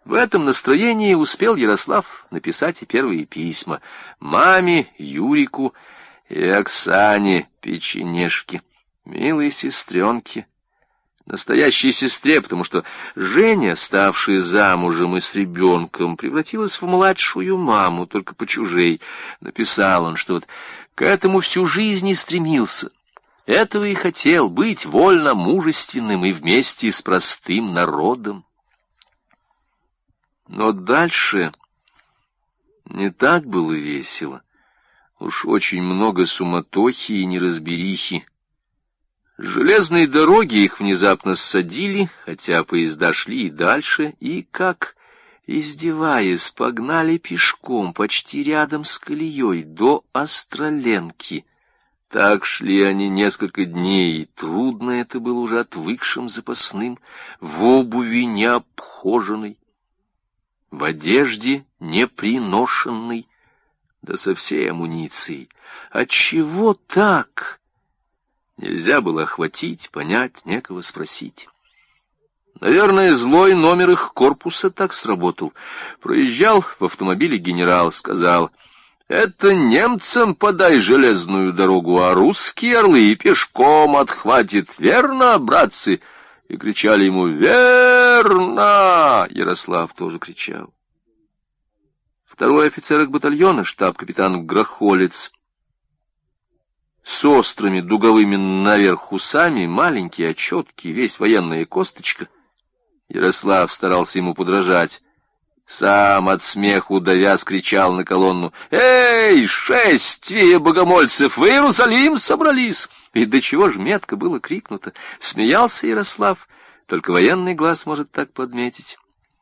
В этом настроении успел Ярослав написать и первые письма маме, Юрику и Оксане Печенежке, милой сестренке, настоящей сестре, потому что Женя, ставшая замужем и с ребенком, превратилась в младшую маму, только по чужей. Написал он, что вот к этому всю жизнь и стремился. Этого и хотел, быть вольно мужественным и вместе с простым народом. Но дальше не так было весело. Уж очень много суматохи и неразберихи. Железные дороги их внезапно ссадили, хотя поезда шли и дальше, и, как издеваясь, погнали пешком почти рядом с колеей до Остроленки. Так шли они несколько дней, и трудно это было уже отвыкшим запасным, в обуви необхоженной, в одежде неприношенной, да со всей амуницией. Отчего так? Нельзя было охватить, понять, некого спросить. Наверное, злой номер их корпуса так сработал. Проезжал в автомобиле генерал, сказал: «Это немцам подай железную дорогу, а русские орлы пешком отхватит. Верно, братцы?» И кричали ему: «Верно!» Ярослав тоже кричал. Второй офицер их батальона, штаб-капитан Грохолец, с острыми дуговыми наверх усами, маленький, а четкий, весь военная косточка. Ярослав старался ему подражать. Сам от смеху давя скричал на колонну: «Эй, шествие богомольцев, в Иерусалим собрались!» И до чего ж метко было крикнуто. Смеялся Ярослав, только военный глаз может так подметить.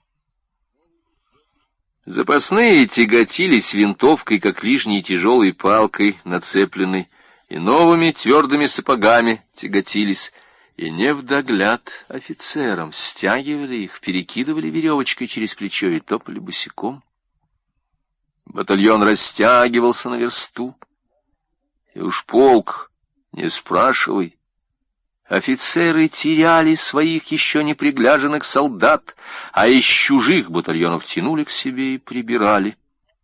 Запасные тяготились винтовкой, как лишней тяжелой палкой, нацепленной, и новыми твердыми сапогами тяготились, и невдогляд офицерам стягивали их, перекидывали веревочкой через плечо и топали босиком. Батальон растягивался на версту, и уж полк, не спрашивай, офицеры теряли своих еще не пригляженных солдат, а из чужих батальонов тянули к себе и прибирали.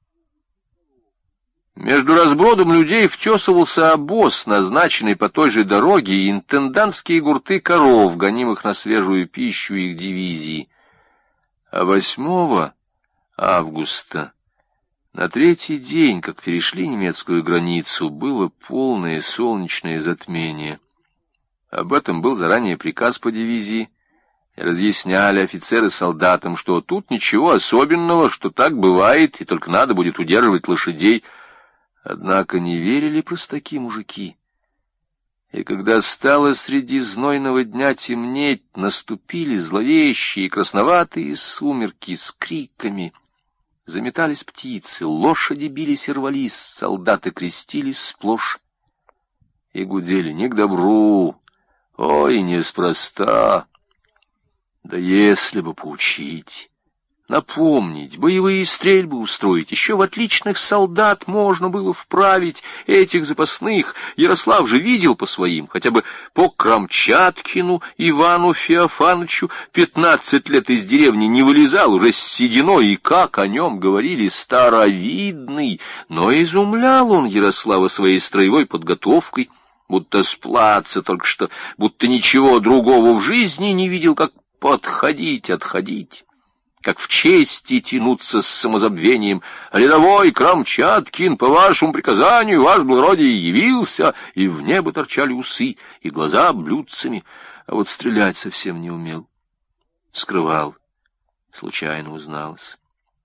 Между разбродом людей втесывался обоз, назначенный по той же дороге, и интендантские гурты коров, гонимых на свежую пищу их дивизии. А 8 августа, на третий день, как перешли немецкую границу, было полное солнечное затмение. Об этом был заранее приказ по дивизии, и разъясняли офицеры солдатам, что тут ничего особенного, что так бывает, и только надо будет удерживать лошадей. Однако не верили простаки мужики. И когда стало среди знойного дня темнеть, наступили зловещие красноватые сумерки с криками. Заметались птицы, лошади бились и рвались, солдаты крестились сплошь и гудели: не к добру, ой, неспроста. Да если бы поучить, напомнить, боевые стрельбы устроить, еще в отличных солдат можно было вправить этих запасных. Ярослав же видел по своим, хотя бы по Крамчаткину Ивану Феофановичу, 15 лет из деревни не вылезал, уже с сединой, и как о нем говорили, старовидный. Но изумлял он Ярослава своей строевой подготовкой, будто с плаца только что, будто ничего другого в жизни не видел, как подходить, отходить, как в чести тянуться с самозабвением. «Рядовой Крамчаткин, по вашему приказанию, ваш благородие явился», и в небо торчали усы, и глаза блюдцами, а вот стрелять совсем не умел. Скрывал, случайно узналось.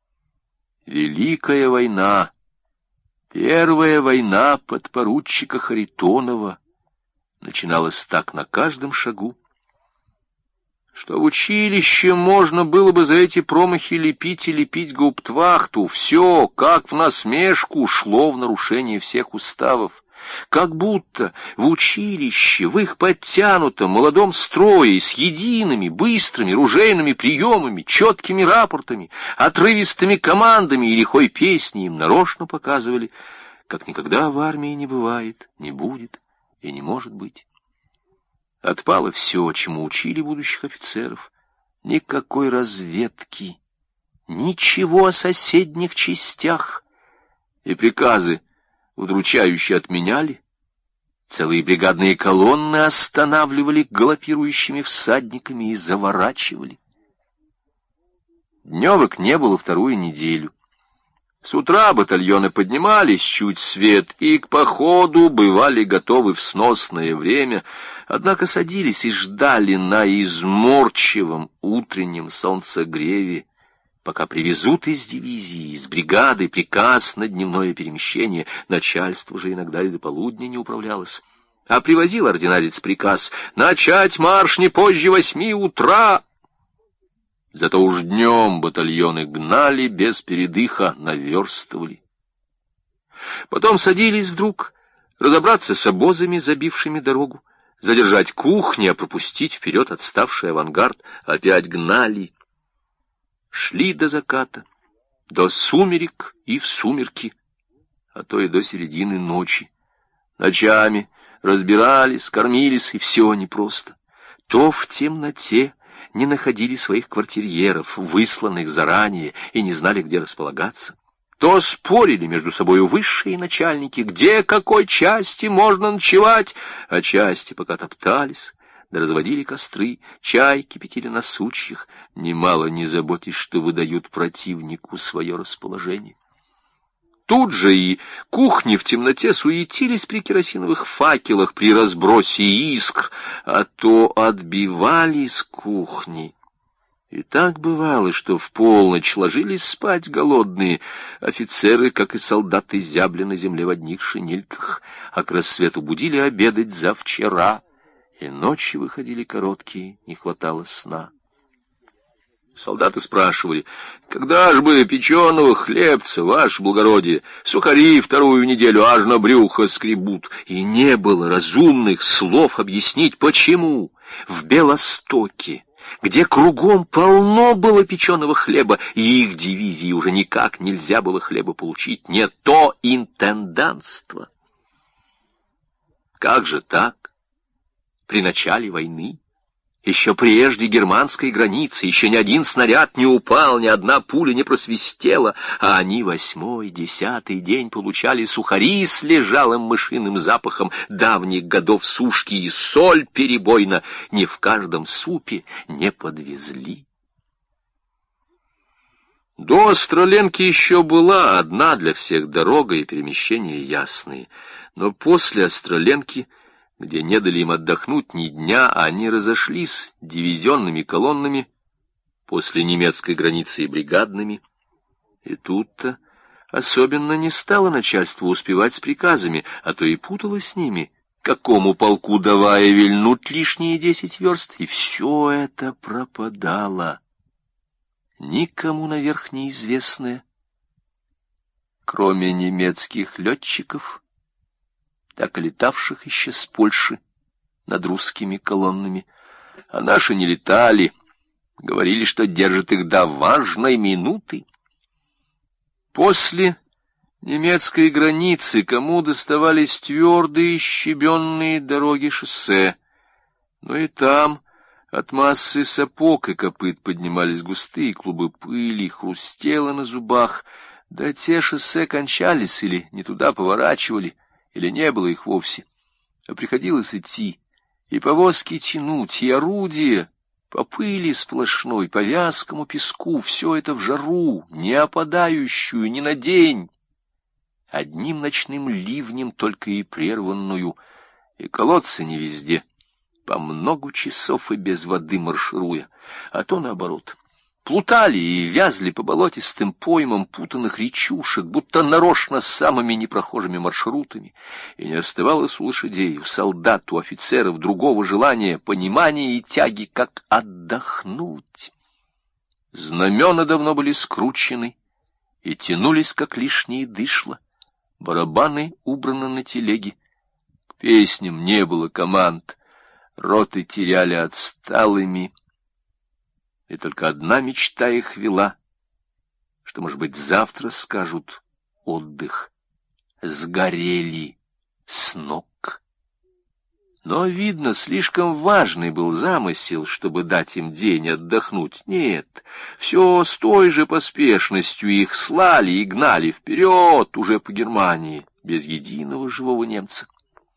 Великая война, первая война подпоручика Харитонова, начиналась так на каждом шагу, что в училище можно было бы за эти промахи лепить и лепить гауптвахту. Все, как в насмешку, шло в нарушение всех уставов. Как будто в училище, в их подтянутом молодом строе, с едиными, быстрыми ружейными приемами, четкими рапортами, отрывистыми командами и лихой песней им нарочно показывали, как никогда в армии не бывает, не будет и не может быть. Отпало все, чему учили будущих офицеров. Никакой разведки, ничего о соседних частях, и приказы удручающе отменяли. Целые бригадные колонны останавливали галопирующими всадниками и заворачивали. Дневок не было вторую неделю. С утра батальоны поднимались чуть свет и к походу бывали готовы в сносное время, однако садились и ждали на изморчивом утреннем солнцегреве, пока привезут из дивизии, из бригады приказ на дневное перемещение. Начальство же иногда и до полудня не управлялось. А привозил ординарец приказ начать марш не позже 8 утра. Зато уж днем батальоны гнали без передыха, наверстывали. Потом садились вдруг разобраться с обозами, забившими дорогу, задержать кухни, а пропустить вперед отставший авангард. Опять гнали. Шли до заката, до сумерек и в сумерки, а то и до середины ночи. Ночами разбирались, кормились, и все непросто. То в темноте не находили своих квартирьеров, высланных заранее, и не знали, где располагаться. То спорили между собою высшие начальники, где, какой части можно ночевать, а части пока топтались, да разводили костры, чай кипятили на сучьях, немало не заботясь, что выдают противнику свое расположение. Тут же и кухни в темноте суетились при керосиновых факелах, при разбросе искр, а то отбивались кухни. И так бывало, что в полночь ложились спать голодные. Офицеры, как и солдаты, зябли на земле в одних шинельках, а к рассвету будили обедать за вчера, и ночи выходили короткие, не хватало сна. Солдаты спрашивали, когда ж бы печеного хлебца, ваше благородие, сухари вторую неделю аж на брюхо скребут. И не было разумных слов объяснить, почему в Белостоке, где кругом полно было печеного хлеба, и их дивизии уже никак нельзя было хлеба получить, не то интендантство. Как же так? При начале войны, еще прежде германской границы, еще ни один снаряд не упал, ни одна пуля не просвистела, а они 8-й, 10-й день получали сухари с лежалым мышиным запахом давних годов сушки, и соль перебойно не в каждом супе не подвезли. До Остроленки еще была одна для всех дорога и перемещения ясные, но после Остроленки, где не дали им отдохнуть ни дня, они разошлись дивизионными колоннами, после немецкой границы и бригадными. И тут-то особенно не стало начальство успевать с приказами, а то и путалось с ними, какому полку давая вильнуть лишние 10 верст, и все это пропадало, никому наверх неизвестное, кроме немецких летчиков, так и летавших еще с Польши над русскими колоннами. А наши не летали, говорили, что держат их до важной минуты. После немецкой границы кому доставались твердые щебенные дороги шоссе, но и там от массы сапог и копыт поднимались густые клубы пыли, хрустело на зубах, да те шоссе кончались или не туда поворачивали, или не было их вовсе, а приходилось идти, и повозки тянуть, и орудия, по пыли сплошной, по вязкому песку, все это в жару, не опадающую ни на день, одним ночным ливнем только и прерванную, и колодцы не везде, по много часов и без воды маршируя, а то наоборот. Плутали и вязли по болотистым поймам путанных речушек, будто нарочно самыми непрохожими маршрутами, и не оставалось у лошадей, у солдат, у офицеров другого желания, понимания и тяги, как отдохнуть. Знамена давно были скручены и тянулись, как лишние дышла, барабаны убраны на телеге, к песням не было команд, роты теряли отсталыми, и только одна мечта их вела, что, может быть, завтра скажут отдых, сгорели с ног. Но, видно, слишком важный был замысел, чтобы дать им день отдохнуть. Нет, все с той же поспешностью их слали и гнали вперед уже по Германии, без единого живого немца.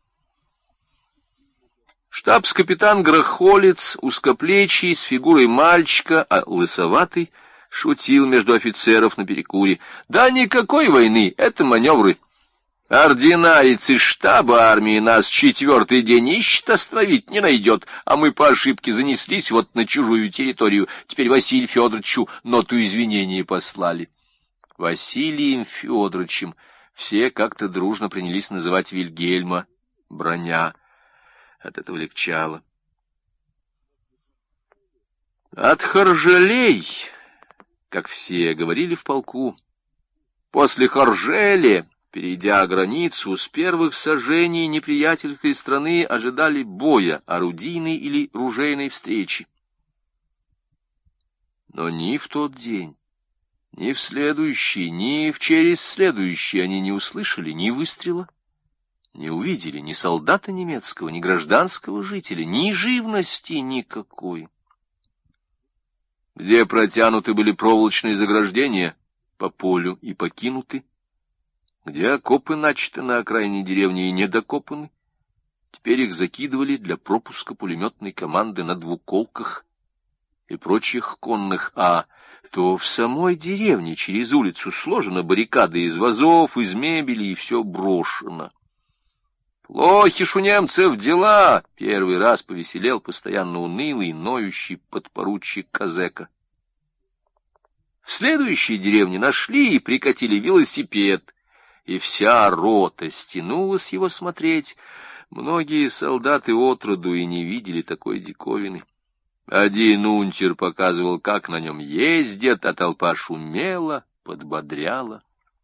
Штабс-капитан Грохолец, узкоплечий, с фигурой мальчика, а лысоватый, шутил между офицеров на перекуре. «Да никакой войны, это маневры. Ординарец из штаба армии нас 4-й день ищет, островить не найдет, а мы по ошибке занеслись вот на чужую территорию. Теперь Василию Федоровичу ноту извинения послали». Василием Федоровичем все как-то дружно принялись называть Вильгельма, Броня. От этого легчало. От Хоржелей, как все говорили в полку, после Хоржеля, перейдя границу, с первых сажений неприятельской страны ожидали боя, орудийной или ружейной встречи. Но ни в тот день, ни в следующий, ни в через следующий они не услышали ни выстрела, не увидели ни солдата немецкого, ни гражданского жителя, ни живности никакой. Где протянуты были проволочные заграждения по полю и покинуты, где окопы начаты на окраине деревни и недокопаны, теперь их закидывали для пропуска пулеметной команды на двуколках и прочих конных, то в самой деревне через улицу сложена баррикада из вазов, из мебели, и все брошено. «Плохи ж у немцев дела!» — первый раз повеселел постоянно унылый, ноющий подпоручик Казека. В следующей деревне нашли и прикатили велосипед, и вся рота стянулась его смотреть. Многие солдаты отроду и не видели такой диковины. Один унтер показывал, как на нем ездят, а толпа шумела, подбодряла.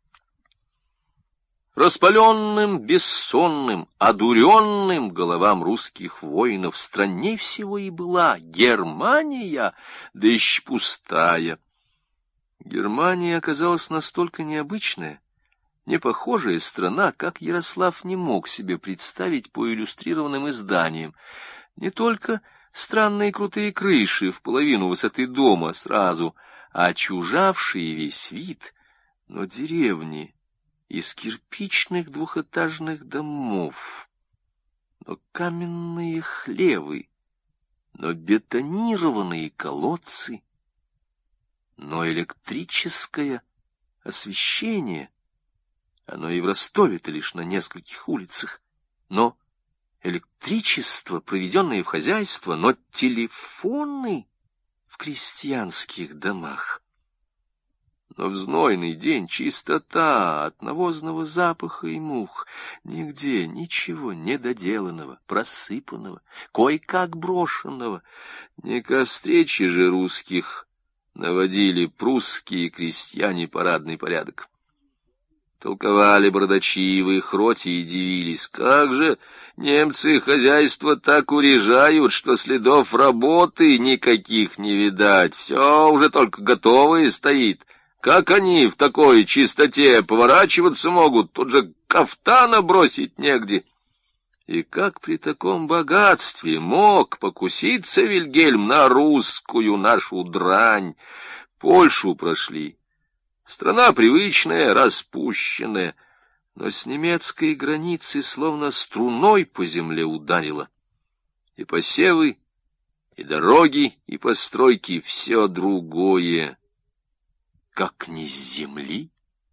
Распаленным, бессонным, одуренным головам русских воинов странней всего и была Германия, да еще пустая. Германия оказалась настолько необычная, непохожая страна, как Ярослав не мог себе представить по иллюстрированным изданиям. Не только странные крутые крыши в половину высоты дома сразу, очужавшие весь вид, но деревни из кирпичных двухэтажных домов, но каменные хлевы, но бетонированные колодцы, но электрическое освещение, оно и в Ростове-то лишь на нескольких улицах, но электричество, проведенное в хозяйство, но телефоны в крестьянских домах. Но в знойный день чистота от навозного запаха и мух, нигде ничего недоделанного, просыпанного, кое-как брошенного. Не ко встрече же русских наводили прусские крестьяне парадный порядок. Толковали бородачи в их роте и дивились, как же немцы хозяйство так урежают, что следов работы никаких не видать, все уже только готовое стоит. Как они в такой чистоте поворачиваться могут, тут же кафтана бросить негде. И как при таком богатстве мог покуситься Вильгельм на русскую нашу дрань? Польшу прошли. Страна привычная, распущенная, но с немецкой границы словно струной по земле ударила. И посевы, и дороги, и постройки — все другое, как не с земли.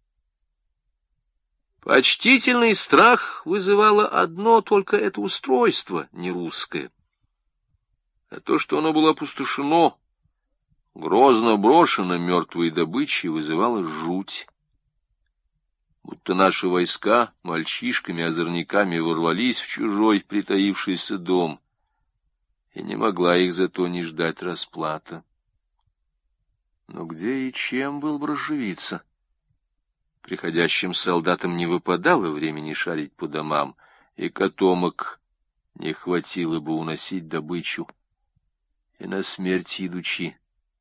Почтительный страх вызывало одно только это устройство, не русское. А то, что оно было опустошено, грозно брошено мертвой добычей, вызывало жуть. Будто наши войска мальчишками-озорниками ворвались в чужой притаившийся дом, и не могла их зато не ждать расплата. Но где и чем был бы разживиться? Приходящим солдатам не выпадало времени шарить по домам, и котомок не хватило бы уносить добычу, и на смерть идучи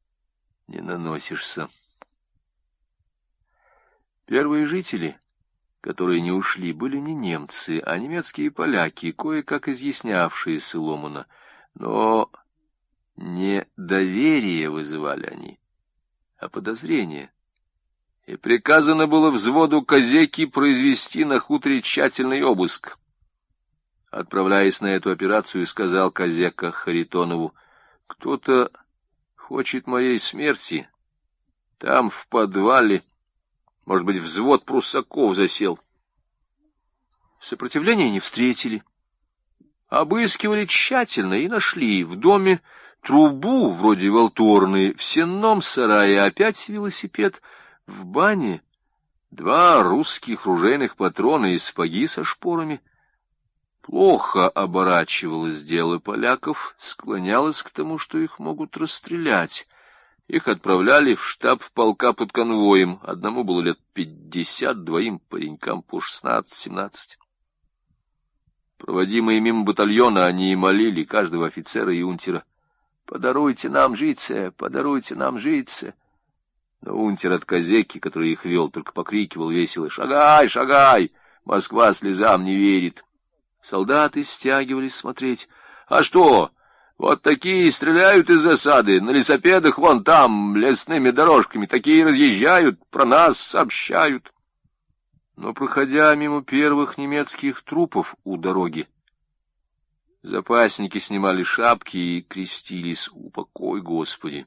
не наносишься. Первые жители, которые не ушли, были не немцы, а немецкие поляки, кое-как изъяснявшиеся ломано. Но не доверие вызывали они, а подозрение. И приказано было взводу Козеки произвести на хуторе тщательный обыск. Отправляясь на эту операцию, сказал Козека Харитонову: «Кто-то хочет моей смерти. Там, в подвале, может быть, взвод пруссаков засел». Сопротивления не встретили. Обыскивали тщательно и нашли в доме трубу, вроде волторны, в сенном сарае опять велосипед, в бане 2 русских ружейных патрона и сапоги со шпорами. Плохо оборачивалось дело поляков, склонялось к тому, что их могут расстрелять. Их отправляли в штаб полка под конвоем. Одному было лет 50, 2 паренькам по 16-17. Проводимые мимо батальона, они и молили каждого офицера и унтера: «Подаруйте нам житье, подаруйте нам житье». Но унтер от Козеки, который их вел, только покрикивал весело: «Шагай, шагай! Москва слезам не верит». Солдаты стягивались смотреть. «А что? Вот такие стреляют из засады, на лесопедах вон там, лесными дорожками, такие разъезжают, про нас сообщают». Но, проходя мимо первых немецких трупов у дороги, запасники снимали шапки и крестились: «Упокой, Господи».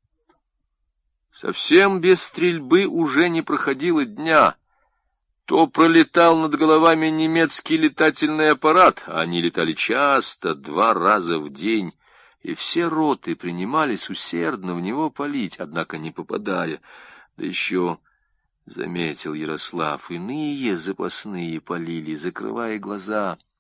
Совсем без стрельбы уже не проходило дня. То пролетал над головами немецкий летательный аппарат, а они летали часто, 2 раза в день, и все роты принимались усердно в него палить, однако не попадая. Да еще, заметил Ярослав, иные запасные палили, закрывая глаза.